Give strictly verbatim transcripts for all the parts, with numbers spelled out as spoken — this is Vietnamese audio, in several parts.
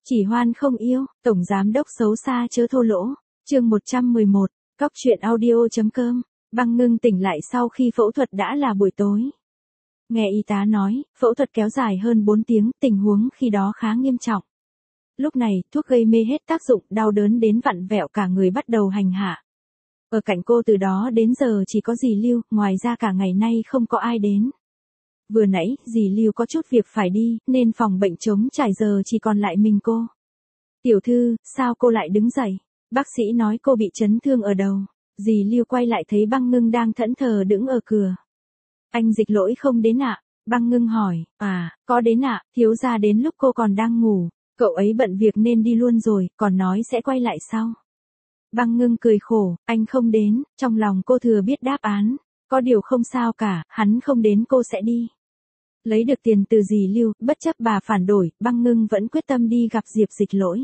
Chỉ hoan không yêu, tổng giám đốc xấu xa chớ thô lỗ. Chương một trăm mười một, cóc truyện audio.com. Băng Ngưng tỉnh lại sau khi phẫu thuật đã là buổi tối. Nghe y tá nói, phẫu thuật kéo dài hơn bốn tiếng, tình huống khi đó khá nghiêm trọng. Lúc này, thuốc gây mê hết tác dụng, đau đớn đến vặn vẹo cả người bắt đầu hành hạ. Ở cạnh cô từ đó đến giờ chỉ có dì Lưu, ngoài ra cả ngày nay không có ai đến. Vừa nãy, dì Lưu có chút việc phải đi, nên phòng bệnh trống trải giờ chỉ còn lại mình cô. Tiểu thư, sao cô lại đứng dậy? Bác sĩ nói cô bị chấn thương ở đầu. Dì Lưu quay lại thấy Băng Ngưng đang thẫn thờ đứng ở cửa. Anh Dịch Lỗi không đến ạ? Băng Ngưng hỏi. À, có đến ạ, thiếu gia đến lúc cô còn đang ngủ. Cậu ấy bận việc nên đi luôn rồi, còn nói sẽ quay lại sau. Băng Ngưng cười khổ, anh không đến, trong lòng cô thừa biết đáp án. Có điều không sao cả, hắn không đến cô sẽ đi. Lấy được tiền từ dì Lưu, bất chấp bà phản đổi, Băng Ngưng vẫn quyết tâm đi gặp Diệp Dịch Lỗi.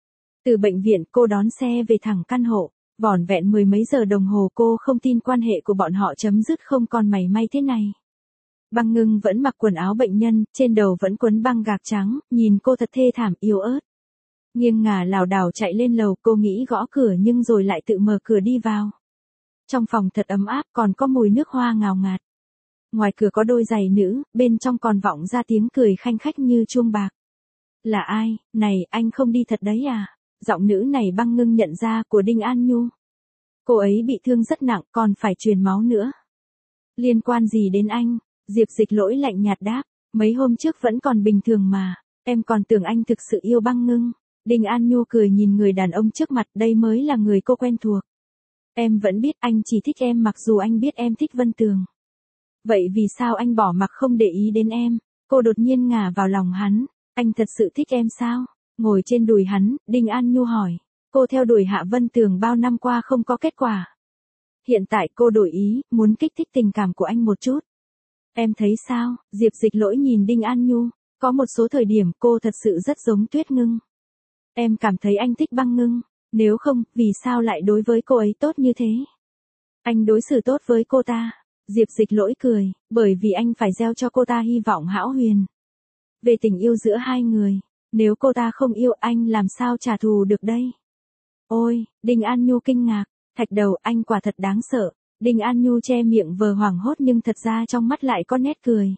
Từ bệnh viện cô đón xe về thẳng căn hộ, vỏn vẹn mười mấy giờ đồng hồ cô không tin quan hệ của bọn họ chấm dứt không còn mảy may thế này. Băng Ngưng vẫn mặc quần áo bệnh nhân, trên đầu vẫn quấn băng gạc trắng, nhìn cô thật thê thảm yếu ớt. Nghiêng ngả lảo đảo chạy lên lầu, cô nghĩ gõ cửa nhưng rồi lại tự mở cửa đi vào. Trong phòng thật ấm áp, còn có mùi nước hoa ngào ngạt. Ngoài cửa có đôi giày nữ, bên trong còn vọng ra tiếng cười khanh khách như chuông bạc. Là ai? Này, anh không đi thật đấy à? Giọng nữ này Băng Ngưng nhận ra của Đinh An Nhu. Cô ấy bị thương rất nặng, còn phải truyền máu nữa. Liên quan gì đến anh? Diệp Dịch Lỗi lạnh nhạt đáp, mấy hôm trước vẫn còn bình thường mà, em còn tưởng anh thực sự yêu Băng Ngưng. Đinh An Nhu cười nhìn người đàn ông trước mặt, đây mới là người cô quen thuộc. Em vẫn biết anh chỉ thích em mặc dù anh biết em thích Vân Tường. Vậy vì sao anh bỏ mặc không để ý đến em? Cô đột nhiên ngả vào lòng hắn, anh thật sự thích em sao? Ngồi trên đùi hắn, Đinh An Nhu hỏi, cô theo đuổi Hạ Vân Tường bao năm qua không có kết quả. Hiện tại cô đổi ý, muốn kích thích tình cảm của anh một chút. Em thấy sao? Diệp Dịch Lỗi nhìn Đinh An Nhu, có một số thời điểm cô thật sự rất giống Tuyết Ngưng. Em cảm thấy anh thích Băng Ngưng, nếu không, vì sao lại đối với cô ấy tốt như thế? Anh đối xử tốt với cô ta. Diệp Dịch Lỗi cười, bởi vì anh phải gieo cho cô ta hy vọng hão huyền. Về tình yêu giữa hai người, nếu cô ta không yêu anh làm sao trả thù được đây? Ôi, Đinh An Nhu kinh ngạc, thạch đầu anh quả thật đáng sợ. Đinh An Nhu che miệng vờ hoảng hốt nhưng thật ra trong mắt lại có nét cười.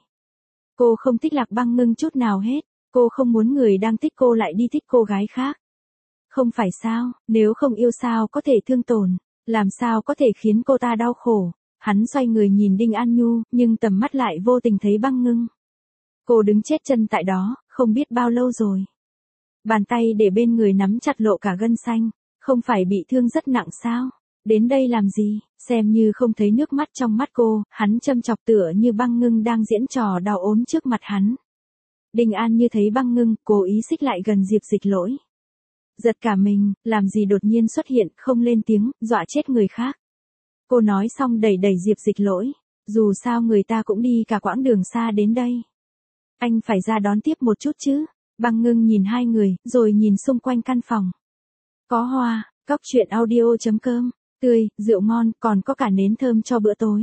Cô không thích Lạc Băng Ngưng chút nào hết, cô không muốn người đang thích cô lại đi thích cô gái khác. Không phải sao, nếu không yêu sao có thể thương tổn, làm sao có thể khiến cô ta đau khổ. Hắn xoay người nhìn Đinh An Nhu, nhưng tầm mắt lại vô tình thấy Băng Ngưng. Cô đứng chết chân tại đó, không biết bao lâu rồi. Bàn tay để bên người nắm chặt lộ cả gân xanh, không phải bị thương rất nặng sao? Đến đây làm gì? Xem như không thấy nước mắt trong mắt cô, hắn châm chọc tựa như Băng Ngưng đang diễn trò đau ốm trước mặt hắn. Đinh An Như thấy Băng Ngưng, cố ý xích lại gần Diệp Dịch Lỗi. Giật cả mình, làm gì đột nhiên xuất hiện, không lên tiếng, dọa chết người khác. Cô nói xong đẩy đẩy Diệp Dịch Lỗi, dù sao người ta cũng đi cả quãng đường xa đến đây. Anh phải ra đón tiếp một chút chứ. Băng Ngưng nhìn hai người, rồi nhìn xung quanh căn phòng. Có hoa, cóc truyện audio.com, tươi, rượu ngon, còn có cả nến thơm cho bữa tối.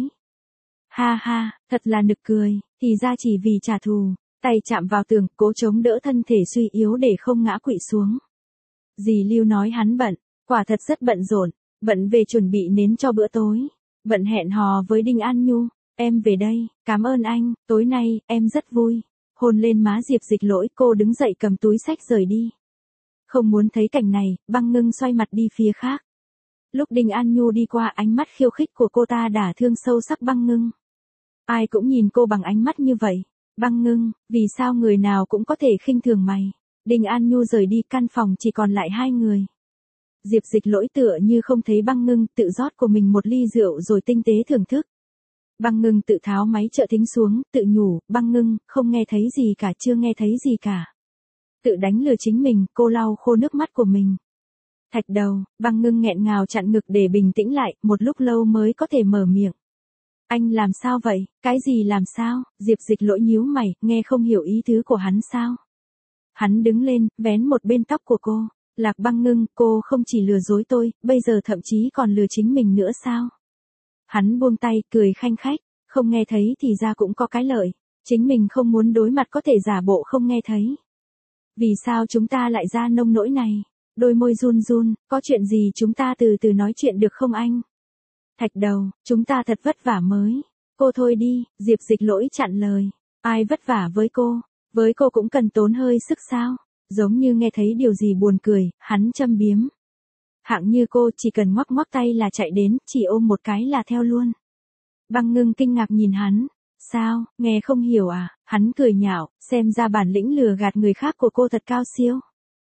Ha ha, thật là nực cười, thì ra chỉ vì trả thù. Tay chạm vào tường, cố chống đỡ thân thể suy yếu để không ngã quỵ xuống. Dì Lưu nói hắn bận, quả thật rất bận rộn, bận về chuẩn bị nến cho bữa tối, bận hẹn hò với Đinh An Nhu. Em về đây, cảm ơn anh, tối nay, em rất vui. Hôn lên má Diệp Dịch Lỗi, cô đứng dậy cầm túi xách rời đi. Không muốn thấy cảnh này, Băng Ngưng xoay mặt đi phía khác. Lúc Đinh An Nhu đi qua, ánh mắt khiêu khích của cô ta đả thương sâu sắc Băng Ngưng. Ai cũng nhìn cô bằng ánh mắt như vậy. Băng Ngưng, vì sao người nào cũng có thể khinh thường mày? Đinh An Nhu rời đi, căn phòng chỉ còn lại hai người. Diệp Dịch Lỗi tựa như không thấy Băng Ngưng, tự rót của mình một ly rượu rồi tinh tế thưởng thức. Băng Ngưng tự tháo máy trợ thính xuống, tự nhủ, Băng Ngưng, không nghe thấy gì cả, chưa nghe thấy gì cả. Tự đánh lừa chính mình, cô lau khô nước mắt của mình. Thạch đầu, Băng Ngưng nghẹn ngào chặn ngực để bình tĩnh lại, một lúc lâu mới có thể mở miệng. Anh làm sao vậy? Cái gì làm sao? Diệp Dịch Lỗi nhíu mày, nghe không hiểu ý tứ của hắn sao? Hắn đứng lên, vén một bên tóc của cô. Lạc Băng Ngưng, cô không chỉ lừa dối tôi, bây giờ thậm chí còn lừa chính mình nữa sao? Hắn buông tay, cười khanh khách, không nghe thấy thì ra cũng có cái lợi. Chính mình không muốn đối mặt có thể giả bộ không nghe thấy. Vì sao chúng ta lại ra nông nỗi này? Đôi môi run run, có chuyện gì chúng ta từ từ nói chuyện được không anh? Thạch đầu, chúng ta thật vất vả mới. Cô thôi đi, Diệp Dịch Lỗi chặn lời. Ai vất vả với cô? Với cô cũng cần tốn hơi sức sao? Giống như nghe thấy điều gì buồn cười, hắn châm biếm. Hạng như cô chỉ cần ngoắc ngoắc tay là chạy đến, chỉ ôm một cái là theo luôn. Băng Ngưng kinh ngạc nhìn hắn. Sao, nghe không hiểu à? Hắn cười nhạo, xem ra bản lĩnh lừa gạt người khác của cô thật cao siêu.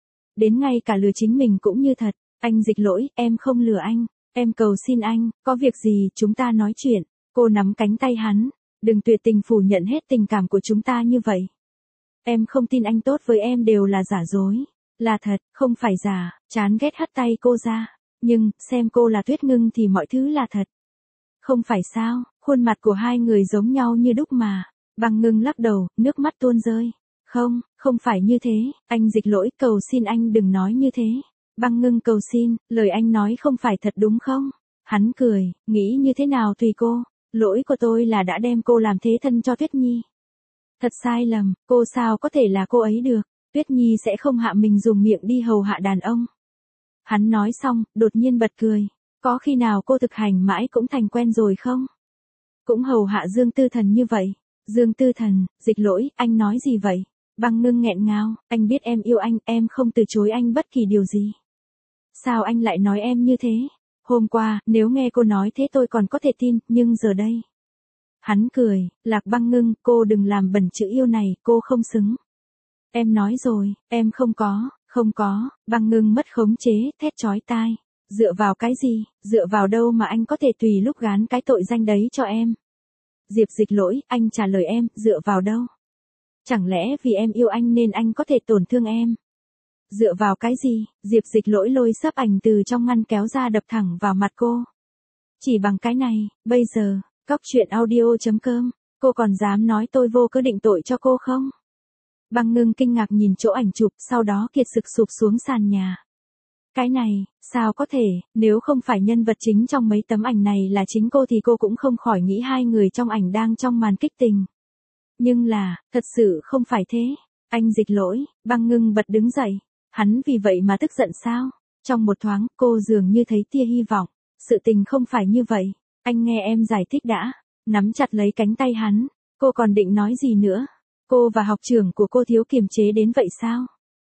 Đến ngay cả lừa chính mình cũng như thật. Anh Dịch Lỗi, em không lừa anh. Em cầu xin anh, có việc gì chúng ta nói chuyện. Cô nắm cánh tay hắn. Đừng tuyệt tình phủ nhận hết tình cảm của chúng ta như vậy. Em không tin anh tốt với em đều là giả dối. Là thật, không phải giả. Chán ghét hất tay cô ra. Nhưng, xem cô là Tuyết Ngưng thì mọi thứ là thật. Không phải sao, khuôn mặt của hai người giống nhau như đúc mà. Băng Ngưng lắc đầu, nước mắt tuôn rơi. Không, không phải như thế, anh Dịch Lỗi, cầu xin anh đừng nói như thế. Băng Ngưng cầu xin, lời anh nói không phải thật đúng không? Hắn cười, nghĩ như thế nào tùy cô. Lỗi của tôi là đã đem cô làm thế thân cho Tuyết Nhi. Thật sai lầm, cô sao có thể là cô ấy được. Tuyết Nhi sẽ không hạ mình dùng miệng đi hầu hạ đàn ông. Hắn nói xong, đột nhiên bật cười. Có khi nào cô thực hành mãi cũng thành quen rồi không? Cũng hầu hạ Dương Tư Thần như vậy. Dương Tư Thần, Dịch Lỗi, anh nói gì vậy? Băng Ngưng nghẹn ngào, anh biết em yêu anh, em không từ chối anh bất kỳ điều gì. Sao anh lại nói em như thế? Hôm qua, nếu nghe cô nói thế tôi còn có thể tin, nhưng giờ đây. Hắn cười, Lạc Băng Ngưng, cô đừng làm bẩn chữ yêu này, cô không xứng. Em nói rồi, em không có, không có, Băng Ngưng mất khống chế, thét chói tai. Dựa vào cái gì, dựa vào đâu mà anh có thể tùy lúc gán cái tội danh đấy cho em? Diệp Dịch Lỗi, anh trả lời em, dựa vào đâu? Chẳng lẽ vì em yêu anh nên anh có thể tổn thương em? Dựa vào cái gì? Diệp Dịch Lỗi lôi xấp ảnh từ trong ngăn kéo ra đập thẳng vào mặt cô. Chỉ bằng cái này, bây giờ, cóc truyện audio chấm com, cô còn dám nói tôi vô cớ định tội cho cô không? Băng Ngưng kinh ngạc nhìn chỗ ảnh chụp, sau đó kiệt sực sụp xuống sàn nhà. Cái này, sao có thể, nếu không phải nhân vật chính trong mấy tấm ảnh này là chính cô thì cô cũng không khỏi nghĩ hai người trong ảnh đang trong màn kích tình. Nhưng là, thật sự không phải thế. Anh Dịch Lỗi, Băng Ngưng bật đứng dậy. Hắn vì vậy mà tức giận sao? Trong một thoáng, cô dường như thấy tia hy vọng. Sự tình không phải như vậy. Anh nghe em giải thích đã. Nắm chặt lấy cánh tay hắn. Cô còn định nói gì nữa? Cô và học trưởng của cô thiếu kiềm chế đến vậy sao?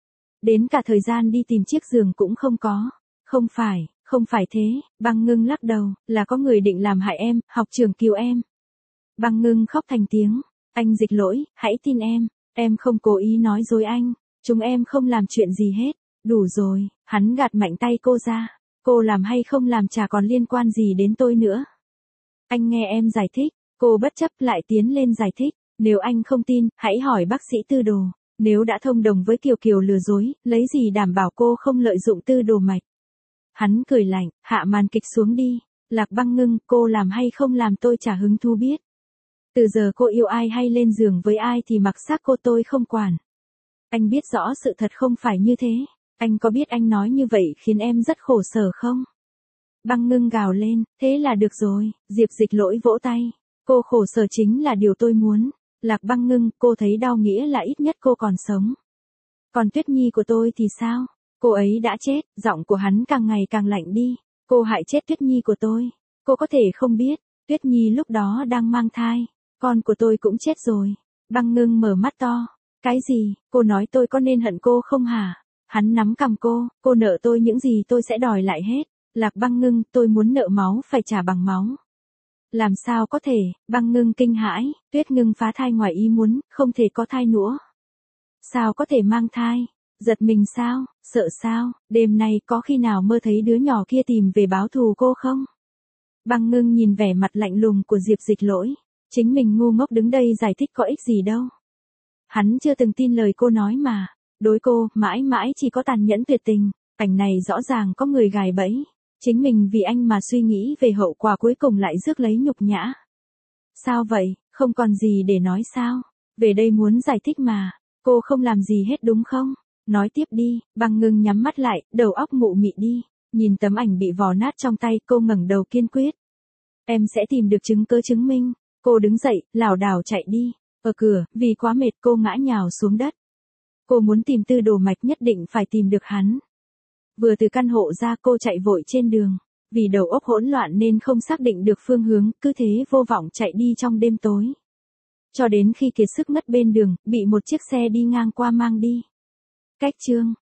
Đến cả thời gian đi tìm chiếc giường cũng không có. Không phải, không phải thế. Băng Ngưng lắc đầu, là có người định làm hại em, học trưởng cứu em. Băng Ngưng khóc thành tiếng. Anh Dịch Lỗi, hãy tin em. Em không cố ý nói dối anh. Chúng em không làm chuyện gì hết. Đủ rồi, hắn gạt mạnh tay cô ra. Cô làm hay không làm chả còn liên quan gì đến tôi nữa. Anh nghe em giải thích. Cô bất chấp lại tiến lên giải thích. Nếu anh không tin, hãy hỏi bác sĩ Tư Đồ. Nếu đã thông đồng với Kiều Kiều lừa dối, lấy gì đảm bảo cô không lợi dụng Tư Đồ mạch. Hắn cười lạnh, hạ màn kịch xuống đi. Lạc Băng Ngưng, cô làm hay không làm tôi chả hứng thú biết. Từ giờ cô yêu ai hay lên giường với ai thì mặc xác cô tôi không quản. Anh biết rõ sự thật không phải như thế. Anh có biết anh nói như vậy khiến em rất khổ sở không? Băng Ngưng gào lên, thế là được rồi. Diệp Dịch Lỗi vỗ tay. Cô khổ sở chính là điều tôi muốn. Lạc Băng Ngưng, cô thấy đau nghĩa là ít nhất cô còn sống. Còn Tuyết Nhi của tôi thì sao? Cô ấy đã chết, giọng của hắn càng ngày càng lạnh đi. Cô hại chết Tuyết Nhi của tôi. Cô có thể không biết, Tuyết Nhi lúc đó đang mang thai. Con của tôi cũng chết rồi. Băng Ngưng mở mắt to. Cái gì, cô nói tôi có nên hận cô không hả? Hắn nắm cằm cô, cô nợ tôi những gì tôi sẽ đòi lại hết. Lạc Băng Ngưng, tôi muốn nợ máu phải trả bằng máu. Làm sao có thể, Băng Ngưng kinh hãi, Tuyết Ngưng phá thai ngoài ý muốn, không thể có thai nữa. Sao có thể mang thai? Giật mình sao, sợ sao, đêm nay có khi nào mơ thấy đứa nhỏ kia tìm về báo thù cô không? Băng Ngưng nhìn vẻ mặt lạnh lùng của Diệp Dịch Lỗi, chính mình ngu ngốc đứng đây giải thích có ích gì đâu. Hắn chưa từng tin lời cô nói mà, đối cô, mãi mãi chỉ có tàn nhẫn tuyệt tình, cảnh này rõ ràng có người gài bẫy. Chính mình vì anh mà suy nghĩ về hậu quả cuối cùng lại rước lấy nhục nhã. Sao vậy, không còn gì để nói sao? Về đây muốn giải thích mà, cô không làm gì hết đúng không? Nói tiếp đi, Băng Ngưng nhắm mắt lại, đầu óc mụ mị đi. Nhìn tấm ảnh bị vò nát trong tay, cô ngẩng đầu kiên quyết. Em sẽ tìm được chứng cứ chứng minh. Cô đứng dậy, lảo đảo chạy đi. Ở cửa, vì quá mệt cô ngã nhào xuống đất. Cô muốn tìm Tư Đồ Mạch, nhất định phải tìm được hắn. Vừa từ căn hộ ra cô chạy vội trên đường. Vì đầu óc hỗn loạn nên không xác định được phương hướng, cứ thế vô vọng chạy đi trong đêm tối. Cho đến khi kiệt sức ngất bên đường, bị một chiếc xe đi ngang qua mang đi. Cách chương